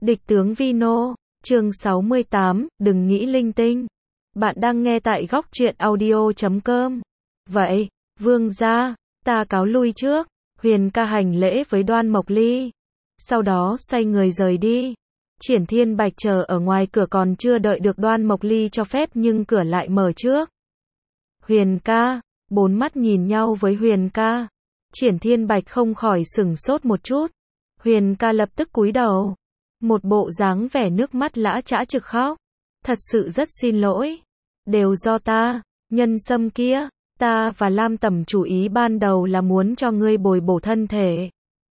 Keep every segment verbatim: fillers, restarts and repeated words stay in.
Địch tướng Vino, chương sáu mươi tám, đừng nghĩ linh tinh. Bạn đang nghe tại góc truyện audio chấm com. Vậy, vương gia, ta cáo lui trước. Huyền ca hành lễ với Đoan Mộc Ly. Sau đó xoay người rời đi. Triển Thiên Bạch chờ ở ngoài cửa còn chưa đợi được Đoan Mộc Ly cho phép nhưng cửa lại mở trước. Huyền ca, bốn mắt nhìn nhau với Huyền ca. Triển Thiên Bạch không khỏi sửng sốt một chút. Huyền ca lập tức cúi đầu. Một bộ dáng vẻ nước mắt lã chã trực khóc. Thật sự rất xin lỗi. Đều do ta, nhân sâm kia. Ta và Lam Tẩm chủ ý ban đầu là muốn cho ngươi bồi bổ thân thể.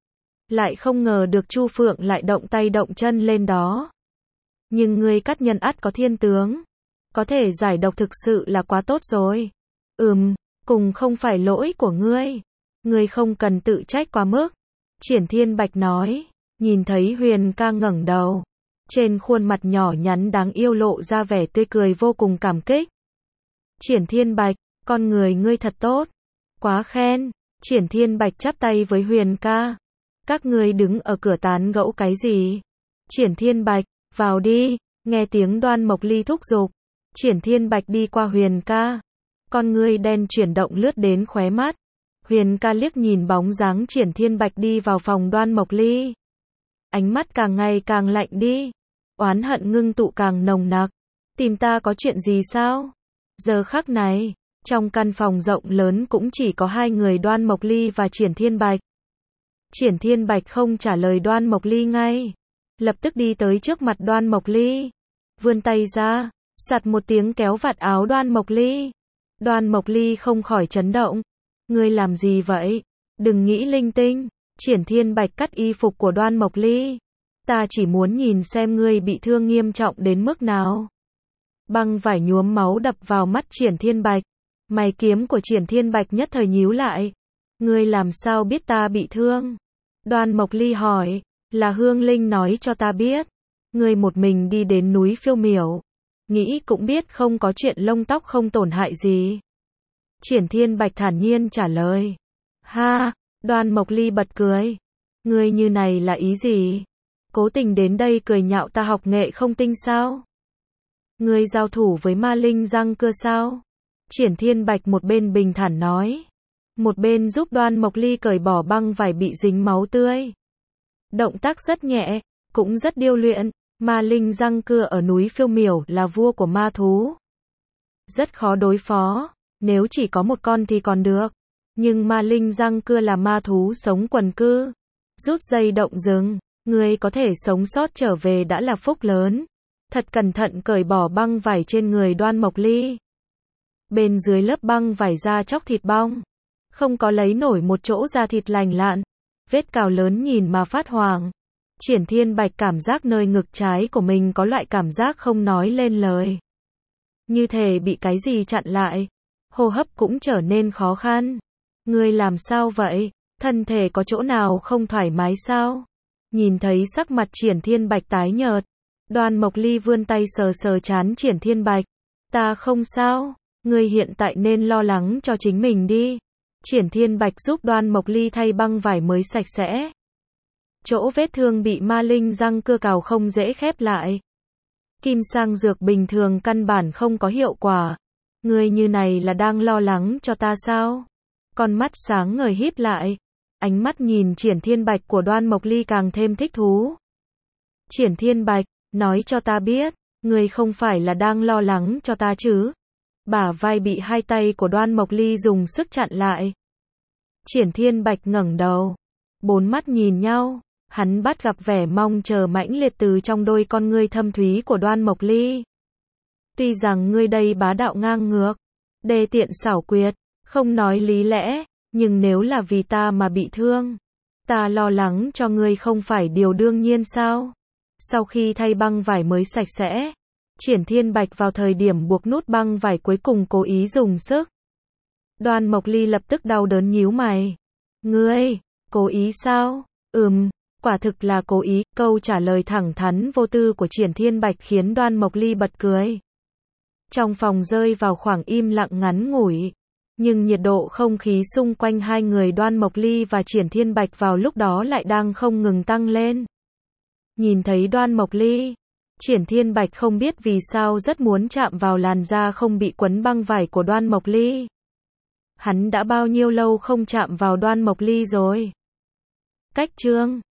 Lại không ngờ được Chu Phượng lại động tay động chân lên đó. Nhưng ngươi cắt nhân ắt có thiên tướng. Có thể giải độc thực sự là quá tốt rồi. Ừm, cùng không phải lỗi của ngươi. Ngươi không cần tự trách quá mức. Triển Thiên Bạch nói. Nhìn thấy Huyền ca ngẩng đầu. Trên khuôn mặt nhỏ nhắn đáng yêu lộ ra vẻ tươi cười vô cùng cảm kích. Triển Thiên Bạch, con người ngươi thật tốt. Quá khen. Triển Thiên Bạch chắp tay với Huyền ca. Các ngươi đứng ở cửa tán gẫu cái gì? Triển Thiên Bạch, vào đi. Nghe tiếng Đoan Mộc Ly thúc giục. Triển Thiên Bạch đi qua Huyền ca. Con ngươi đen chuyển động lướt đến khóe mắt. Huyền ca liếc nhìn bóng dáng Triển Thiên Bạch đi vào phòng Đoan Mộc Ly. Ánh mắt càng ngày càng lạnh đi. Oán hận ngưng tụ càng nồng nặc. Tìm ta có chuyện gì sao? Giờ khắc này, trong căn phòng rộng lớn cũng chỉ có hai người Đoan Mộc Ly và Triển Thiên Bạch. Triển Thiên Bạch không trả lời Đoan Mộc Ly ngay. Lập tức đi tới trước mặt Đoan Mộc Ly. Vươn tay ra, sạt một tiếng kéo vạt áo Đoan Mộc Ly. Đoan Mộc Ly không khỏi chấn động. Ngươi làm gì vậy? Đừng nghĩ linh tinh. Triển Thiên Bạch cắt y phục của Đoan Mộc Ly. Ta chỉ muốn nhìn xem ngươi bị thương nghiêm trọng đến mức nào. Băng vải nhuốm máu đập vào mắt Triển Thiên Bạch. Mày kiếm của Triển Thiên Bạch nhất thời nhíu lại. Ngươi làm sao biết ta bị thương? Đoan Mộc Ly hỏi. Là Hương Linh nói cho ta biết. Ngươi một mình đi đến núi Phiêu Miểu. Nghĩ cũng biết không có chuyện lông tóc không tổn hại gì. Triển Thiên Bạch thản nhiên trả lời. Ha, Đoan Mộc Ly bật cười. Ngươi như này là ý gì? Cố tình đến đây cười nhạo ta học nghệ không tinh sao? Ngươi giao thủ với ma linh răng cưa sao? Triển Thiên Bạch một bên bình thản nói. Một bên giúp Đoan Mộc Ly cởi bỏ băng vải bị dính máu tươi. Động tác rất nhẹ, cũng rất điêu luyện. Ma linh răng cưa ở núi Phiêu Miểu là vua của ma thú. Rất khó đối phó. Nếu chỉ có một con thì còn được. Nhưng ma linh răng cưa là ma thú sống quần cư. Rút dây động rừng. Ngươi có thể sống sót trở về đã là phúc lớn. Thật cẩn thận cởi bỏ băng vải trên người Đoan Mộc Ly. Bên dưới lớp băng vải da chóc thịt bong. Không có lấy nổi một chỗ da thịt lành lặn. Vết cào lớn nhìn mà phát hoàng. Triển Thiên Bạch cảm giác nơi ngực trái của mình có loại cảm giác không nói lên lời. Như thể bị cái gì chặn lại. Hô hấp cũng trở nên khó khăn. Ngươi làm sao vậy? Thân thể có chỗ nào không thoải mái sao? Nhìn thấy sắc mặt Triển Thiên Bạch tái nhợt. Đoan Mộc Ly vươn tay sờ sờ trán Triển Thiên Bạch. Ta không sao. Ngươi hiện tại nên lo lắng cho chính mình đi. Triển Thiên Bạch giúp Đoan Mộc Ly thay băng vải mới sạch sẽ. Chỗ vết thương bị ma linh răng cưa cào không dễ khép lại. Kim sang dược bình thường căn bản không có hiệu quả. Ngươi như này là đang lo lắng cho ta sao? Con mắt sáng ngời híp lại. Ánh mắt nhìn Triển Thiên Bạch của Đoan Mộc Ly càng thêm thích thú. Triển Thiên Bạch, nói cho ta biết, ngươi không phải là đang lo lắng cho ta chứ? Bả vai bị hai tay của Đoan Mộc Ly dùng sức chặn lại. Triển Thiên Bạch ngẩng đầu. Bốn mắt nhìn nhau. Hắn bắt gặp vẻ mong chờ mãnh liệt từ trong đôi con ngươi thâm thúy của Đoan Mộc Ly. Tuy rằng ngươi đây bá đạo ngang ngược, đê tiện xảo quyệt, không nói lý lẽ, nhưng nếu là vì ta mà bị thương, ta lo lắng cho ngươi không phải điều đương nhiên sao? Sau khi thay băng vải mới sạch sẽ, Triển Thiên Bạch vào thời điểm buộc nút băng vải cuối cùng cố ý dùng sức. Đoan Mộc Ly lập tức đau đớn nhíu mày. Ngươi, cố ý sao? Ừm, quả thực là cố ý. Câu trả lời thẳng thắn vô tư của Triển Thiên Bạch khiến Đoan Mộc Ly bật cười. Trong phòng rơi vào khoảng im lặng ngắn ngủi. Nhưng nhiệt độ không khí xung quanh hai người Đoan Mộc Ly và Triển Thiên Bạch vào lúc đó lại đang không ngừng tăng lên. Nhìn thấy Đoan Mộc Ly, Triển Thiên Bạch không biết vì sao rất muốn chạm vào làn da không bị quấn băng vải của Đoan Mộc Ly. Hắn đã bao nhiêu lâu không chạm vào Đoan Mộc Ly rồi? Cách chương